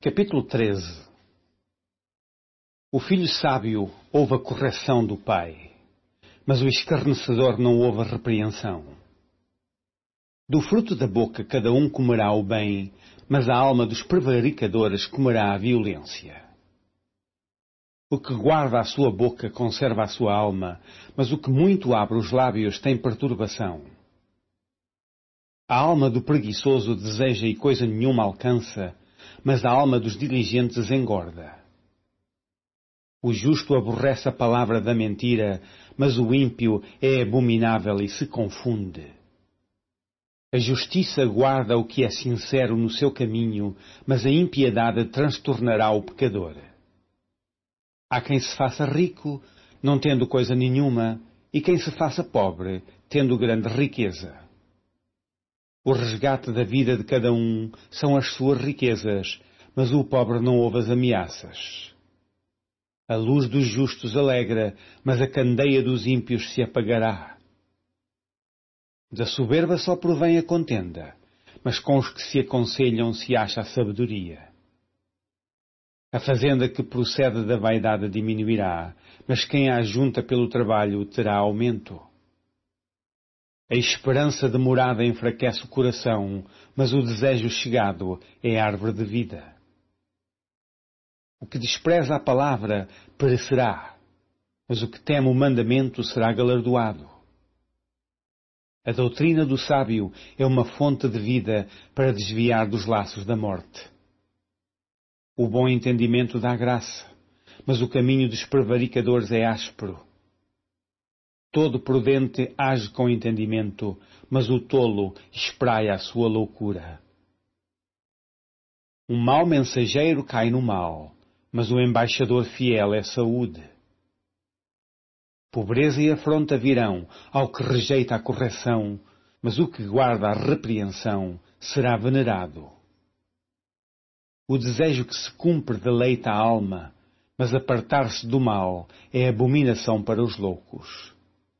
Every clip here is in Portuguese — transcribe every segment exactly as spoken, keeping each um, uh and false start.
Capítulo treze. O filho sábio ouve a correção do pai, mas o escarnecedor não ouve a repreensão. Do fruto da boca cada um comerá o bem, mas a alma dos prevaricadores comerá a violência. O que guarda a sua boca conserva a sua alma, mas o que muito abre os lábios tem perturbação. A alma do preguiçoso deseja e coisa nenhuma alcança, mas a alma dos diligentes engorda. O justo aborrece a palavra da mentira, mas o ímpio é abominável e se confunde. A justiça guarda o que é sincero no seu caminho, mas a impiedade transtornará o pecador. Há quem se faça rico, não tendo coisa nenhuma, e quem se faça pobre, tendo grande riqueza. O resgate da vida de cada um são as suas riquezas, mas o pobre não ouve as ameaças. A luz dos justos alegra, mas a candeia dos ímpios se apagará. Da soberba só provém a contenda, mas com os que se aconselham se acha a sabedoria. A fazenda que procede da vaidade diminuirá, mas quem a ajunta pelo trabalho terá aumento. A esperança demorada enfraquece o coração, mas o desejo chegado é árvore de vida. O que despreza a palavra perecerá, mas o que teme o mandamento será galardoado. A doutrina do sábio é uma fonte de vida para desviar dos laços da morte. O bom entendimento dá graça, mas o caminho dos prevaricadores é áspero. Todo prudente age com entendimento, mas o tolo espraia a sua loucura. Um mau mensageiro cai no mal, mas o embaixador fiel é saúde. Pobreza e afronta virão ao que rejeita a correção, mas o que guarda a repreensão será venerado. O desejo que se cumpre deleita a alma, mas apartar-se do mal é abominação para os loucos.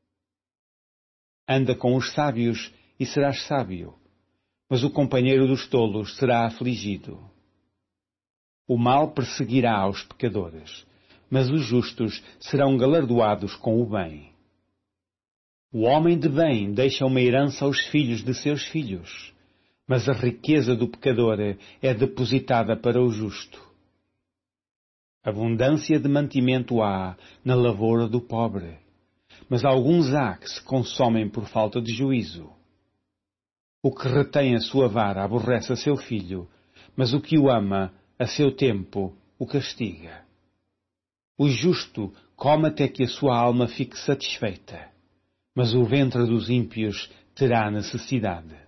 Anda com os sábios e serás sábio, mas o companheiro dos tolos será afligido. O mal perseguirá os pecadores, mas os justos serão galardoados com o bem. O homem de bem deixa uma herança aos filhos de seus filhos, mas a riqueza do pecador é depositada para o justo. Abundância de mantimento há na lavoura do pobre, mas alguns há que se consomem por falta de juízo. O que retém a sua vara aborrece a seu filho, mas o que o ama, a seu tempo, o castiga. O justo come até que a sua alma fique satisfeita, mas o ventre dos ímpios terá necessidade.